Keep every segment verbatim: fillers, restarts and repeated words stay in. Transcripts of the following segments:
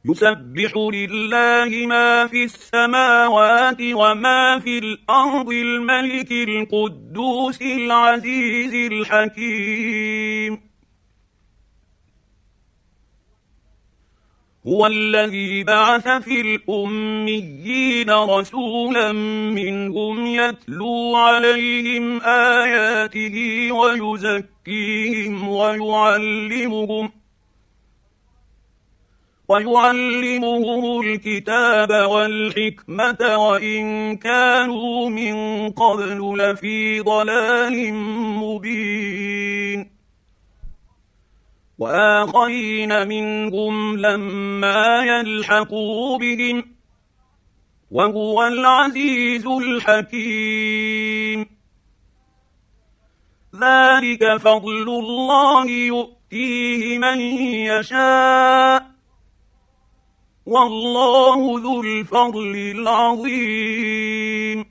يسبح لله ما في السماوات وما في الأرض الملك القدوس العزيز الحكيم. هو الذي بعث في الأميين رسولا منهم يتلو عليهم آياته ويزكيهم ويعلمهم ويعلمهم الكتاب والحكمة وإن كانوا من قبل لفي ضلال مبين. وآخرين منهم لما يلحقوا بهم وهو العزيز الحكيم. ذلك فضل الله يؤتيه من يشاء والله ذو الفضل العظيم.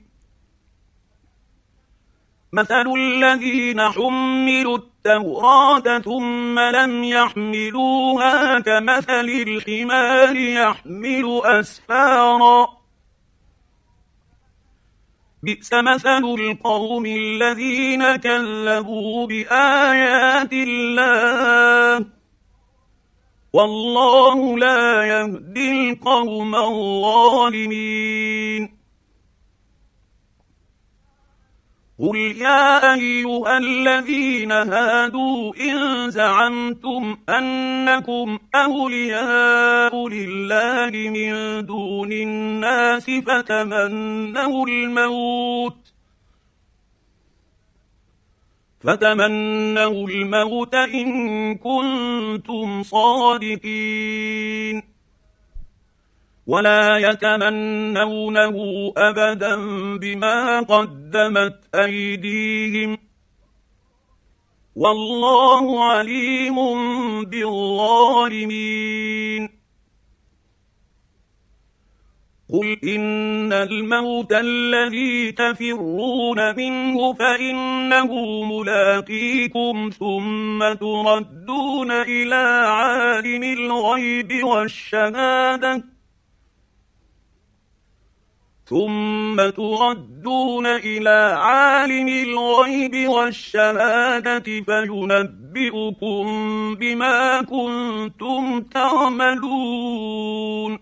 مثل الذين حملوا التوراة ثم لم يحملوها كمثل الحمار يحمل أسفارا بئس مثل القوم الذين كذبوا بآيات الله والله لا يهدي القوم الظالمين. قل يا أيها الذين هادوا إن زعمتم أنكم أولياء لله من دون الناس فتمنوا الموت فتمنوا الموت إن كنتم صادقين ولا يتمنونه أبدا بما قدمت أيديهم والله عليم بالظالمين. قل إن الموت الذي تفرون منه فإنه ملاقيكم ثم تردون إلى عالم الغيب والشهادة ثم تردون إلى عالم الغيب والشهادة فينبئكم بما كنتم تعملون.